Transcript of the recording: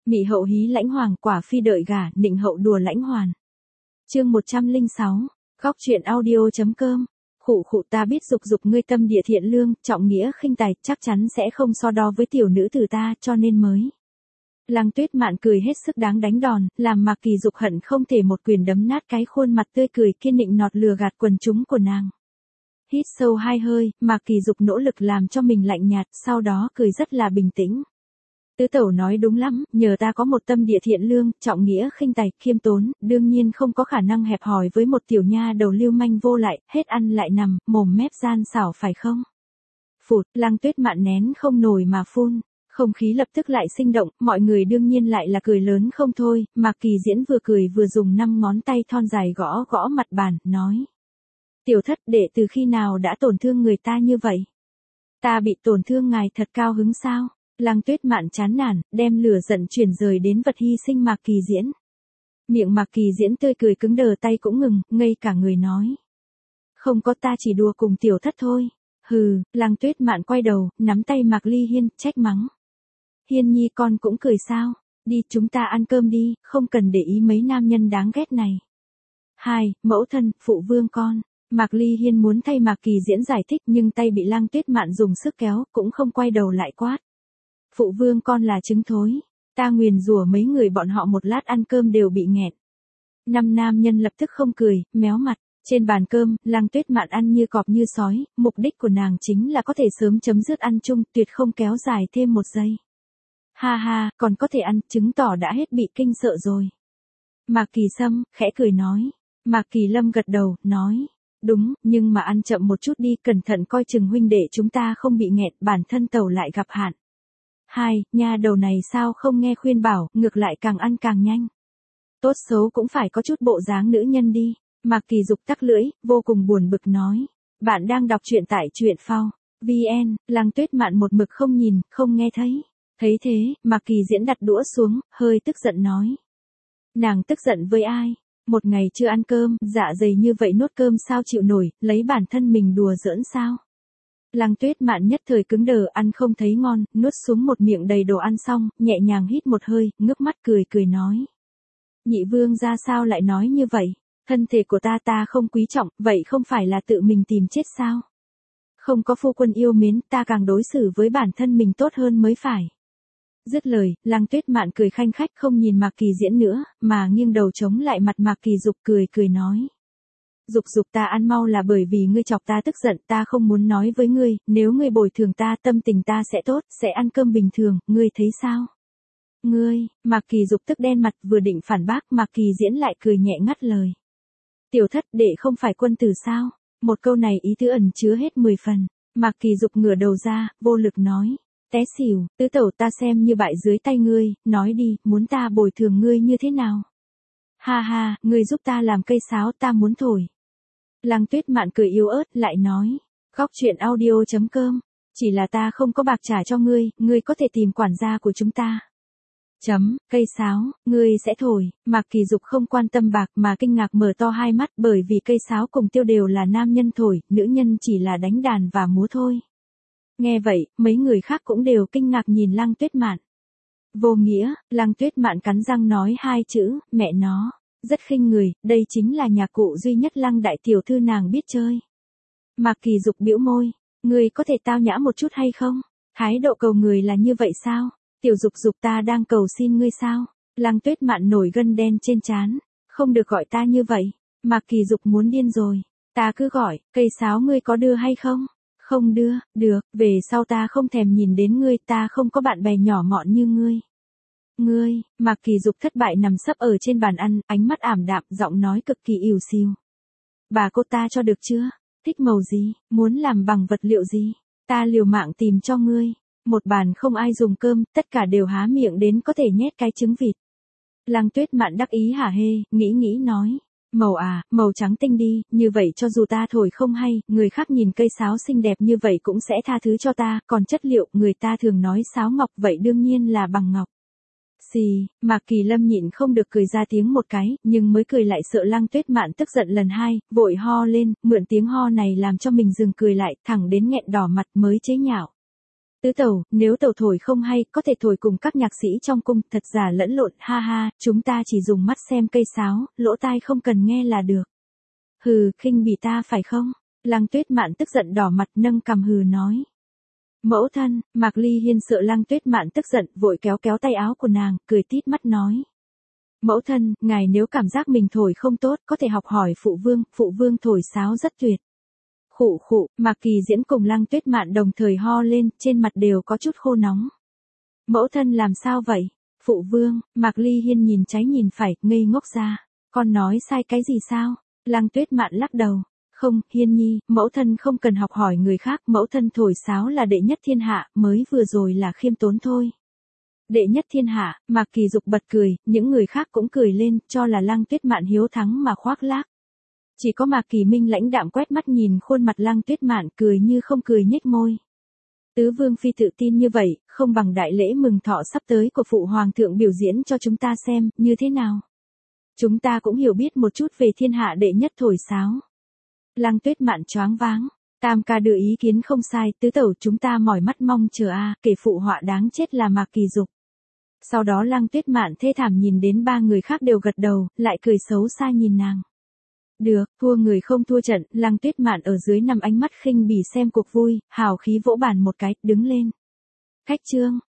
Mị hậu hí lãnh hoàng, quả phi đợi gả, nịnh hậu đùa lãnh hoàn. Chương 106, góc truyện audio.com. Khụ khụ, ta biết dục dục ngươi tâm địa thiện lương, trọng nghĩa khinh tài, chắc chắn sẽ không so đo với tiểu nữ tử ta, cho nên mới. Lăng Tuyết Mạn cười hết sức đáng đánh đòn, làm Mạc Kỳ Dục hận không thể một quyền đấm nát cái khuôn mặt tươi cười kiên định nọt lừa gạt quần chúng của nàng. Hít sâu 2 hơi, Mạc Kỳ Dục nỗ lực làm cho mình lạnh nhạt, sau đó cười rất là bình tĩnh. Tứ tẩu nói đúng lắm, nhờ ta có một tâm địa thiện lương, trọng nghĩa khinh tài, khiêm tốn, đương nhiên không có khả năng hẹp hòi với một tiểu nha đầu lưu manh vô lại, hết ăn lại nằm, mồm mép gian xảo phải không? Phụt, Lăng Tuyết Mạn nén không nổi mà phun. Không khí lập tức lại sinh động, mọi người đương nhiên lại là cười lớn không thôi, Mạc Kỳ Diễn vừa cười vừa dùng 5 ngón tay thon dài gõ gõ mặt bàn, nói. Tiểu thất, đệ từ khi nào đã tổn thương người ta như vậy? Ta bị tổn thương ngài thật cao hứng sao? Lăng Tuyết Mạn chán nản, đem lửa giận chuyển rời đến vật hy sinh Mạc Kỳ Diễn. Miệng Mạc Kỳ Diễn tươi cười cứng đờ, tay cũng ngừng, ngây cả người nói. Không có, ta chỉ đùa cùng tiểu thất thôi. Hừ, Lăng Tuyết Mạn quay đầu, nắm tay Mạc Ly Hiên, trách mắng. Hiên nhi con cũng cười sao? Đi, chúng ta ăn cơm đi, không cần để ý mấy nam nhân đáng ghét này. 2. Mẫu thân, phụ vương con. Mạc Ly Hiên muốn thay Mạc Kỳ Diễn giải thích nhưng tay bị Lăng Tuyết Mạn dùng sức kéo, cũng không quay đầu lại quát. Phụ vương con là trứng thối. Ta nguyền rủa mấy người bọn họ một lát ăn cơm đều bị nghẹn. 5 nam nhân lập tức không cười, méo mặt. Trên bàn cơm, Lăng Tuyết Mạn ăn như cọp như sói, mục đích của nàng chính là có thể sớm chấm dứt ăn chung, tuyệt không kéo dài thêm một giây. Ha ha, còn có thể ăn, chứng tỏ đã hết bị kinh sợ rồi. Mạc Kỳ Sâm, khẽ cười nói. Mạc Kỳ Lâm gật đầu, nói. Đúng, nhưng mà ăn chậm một chút đi, cẩn thận coi chừng huynh đệ chúng ta không bị nghẹt, bản thân tẩu lại gặp hạn. 2. Nha đầu này sao không nghe khuyên bảo, ngược lại càng ăn càng nhanh. Tốt xấu cũng phải có chút bộ dáng nữ nhân đi. Mạc Kỳ Dục tắc lưỡi, vô cùng buồn bực nói. Bạn đang đọc truyện tại truyện phao. VN, Lăng Tuyết Mạn một mực không nhìn, không nghe thấy. Thấy thế, Mạc Kỳ Diễn đặt đũa xuống, hơi tức giận nói. Nàng tức giận với ai? Một ngày chưa ăn cơm, dạ dày như vậy nuốt cơm sao chịu nổi, lấy bản thân mình đùa giỡn sao? Lăng Tuyết Mạn nhất thời cứng đờ, ăn không thấy ngon, nuốt xuống một miệng đầy đồ ăn xong, nhẹ nhàng hít một hơi, ngước mắt cười cười nói. Nhị vương ra sao lại nói như vậy? Thân thể của ta không quý trọng, vậy không phải là tự mình tìm chết sao? Không có phu quân yêu mến, ta càng đối xử với bản thân mình tốt hơn mới phải. Dứt lời, Lăng Tuyết Mạn cười khanh khách không nhìn Mạc Kỳ Diễn nữa, mà nghiêng đầu chống lại mặt Mạc Kỳ Dục cười cười nói. Dục dục, ta ăn mau là bởi vì ngươi chọc ta tức giận, ta không muốn nói với ngươi, nếu ngươi bồi thường ta tâm tình ta sẽ tốt, sẽ ăn cơm bình thường, ngươi thấy sao? Ngươi, Mạc Kỳ Dục tức đen mặt vừa định phản bác, Mạc Kỳ Diễn lại cười nhẹ ngắt lời. Tiểu thất, đệ không phải quân tử sao? Một câu này ý tứ ẩn chứa hết 10 phần. Mạc Kỳ Dục ngửa đầu ra, vô lực nói. Té xỉu, tứ tẩu ta xem như bại dưới tay ngươi, nói đi, muốn ta bồi thường ngươi như thế nào? Ha ha, ngươi giúp ta làm cây sáo, ta muốn thổi. Lăng Tuyết Mạn cười yếu ớt, lại nói. Góc truyện audio.com. Chỉ là ta không có bạc trả cho ngươi có thể tìm quản gia của chúng ta. Cây sáo, ngươi sẽ thổi. Mạc Kỳ Dục không quan tâm bạc mà kinh ngạc mở to hai mắt, bởi vì cây sáo cùng tiêu đều là nam nhân thổi, nữ nhân chỉ là đánh đàn và múa thôi. Nghe vậy, mấy người khác cũng đều kinh ngạc nhìn Lăng Tuyết Mạn. Vô nghĩa, Lăng Tuyết Mạn cắn răng nói 2 chữ, mẹ nó. Rất khinh người, đây chính là nhạc cụ duy nhất Lăng đại tiểu thư nàng biết chơi. Mạc Kỳ Dục bĩu môi, ngươi có thể tao nhã một chút hay không? Thái độ cầu người là như vậy sao? Tiểu Dục Dục, ta đang cầu xin ngươi sao? Lăng Tuyết Mạn nổi gân đen trên trán, không được gọi ta như vậy. Mạc Kỳ Dục muốn điên rồi, ta cứ gọi, cây sáo ngươi có đưa hay không? Không đưa, được, về sau ta không thèm nhìn đến ngươi, ta không có bạn bè nhỏ mọn như ngươi. Ngươi, Mạc Kỳ Dục thất bại nằm sấp ở trên bàn ăn, ánh mắt ảm đạm, giọng nói cực kỳ ỉu xìu. Bà cô ta cho được chưa? Thích màu gì? Muốn làm bằng vật liệu gì? Ta liều mạng tìm cho ngươi. Một bàn không ai dùng cơm, tất cả đều há miệng đến có thể nhét cái trứng vịt. Lăng Tuyết Mạn đắc ý hả hê, nghĩ nói. Màu à, màu trắng tinh đi, như vậy cho dù ta thổi không hay, người khác nhìn cây sáo xinh đẹp như vậy cũng sẽ tha thứ cho ta, còn chất liệu, người ta thường nói sáo ngọc vậy đương nhiên là bằng ngọc. Xì, Mạc Kỳ Lâm nhịn không được cười ra tiếng một cái, nhưng mới cười lại sợ Lăng Tuyết Mạn tức giận lần 2, vội ho lên, mượn tiếng ho này làm cho mình dừng cười lại, thẳng đến nghẹn đỏ mặt mới chế nhạo. Tứ tẩu, nếu tẩu thổi không hay, có thể thổi cùng các nhạc sĩ trong cung, thật giả lẫn lộn, ha ha, chúng ta chỉ dùng mắt xem cây sáo, lỗ tai không cần nghe là được. Hừ, khinh bỉ ta phải không? Lăng Tuyết Mạn tức giận đỏ mặt nâng cằm hừ nói. Mẫu thân, Mạc Ly Hiên sợ Lăng Tuyết Mạn tức giận, vội kéo kéo tay áo của nàng, cười tít mắt nói. Mẫu thân, ngài nếu cảm giác mình thổi không tốt, có thể học hỏi phụ vương thổi sáo rất tuyệt. Khụ khụ, Mạc Kỳ Diễn cùng Lăng Tuyết Mạn đồng thời ho lên, trên mặt đều có chút khô nóng. Mẫu thân làm sao vậy? Phụ vương, Mạc Ly Hiên nhìn trái nhìn phải, ngây ngốc ra. Con nói sai cái gì sao? Lăng Tuyết Mạn lắc đầu. Không, Hiên nhi, mẫu thân không cần học hỏi người khác, mẫu thân thổi sáo là đệ nhất thiên hạ, mới vừa rồi là khiêm tốn thôi. Đệ nhất thiên hạ, Mạc Kỳ Dục bật cười, những người khác cũng cười lên, cho là Lăng Tuyết Mạn hiếu thắng mà khoác lác. Chỉ có Mạc Kỳ Minh lãnh đạm quét mắt nhìn khuôn mặt Lăng Tuyết Mạn cười như không cười nhếch môi. Tứ vương phi tự tin như vậy, không bằng đại lễ mừng thọ sắp tới của phụ hoàng thượng biểu diễn cho chúng ta xem, như thế nào? Chúng ta cũng hiểu biết một chút về thiên hạ đệ nhất thổi sáo. Lăng Tuyết Mạn choáng váng, Tam ca đưa ý kiến không sai, tứ tẩu chúng ta mỏi mắt mong chờ kể phụ họa đáng chết là Mạc Kỳ Dục. Sau đó Lăng Tuyết Mạn thê thảm nhìn đến ba người khác đều gật đầu, lại cười xấu xa nhìn nàng. Được, thua người không thua trận, Lăng Tuyết Mạn ở dưới nằm ánh mắt khinh bỉ xem cuộc vui, hào khí vỗ bàn một cái, đứng lên. Khách trương,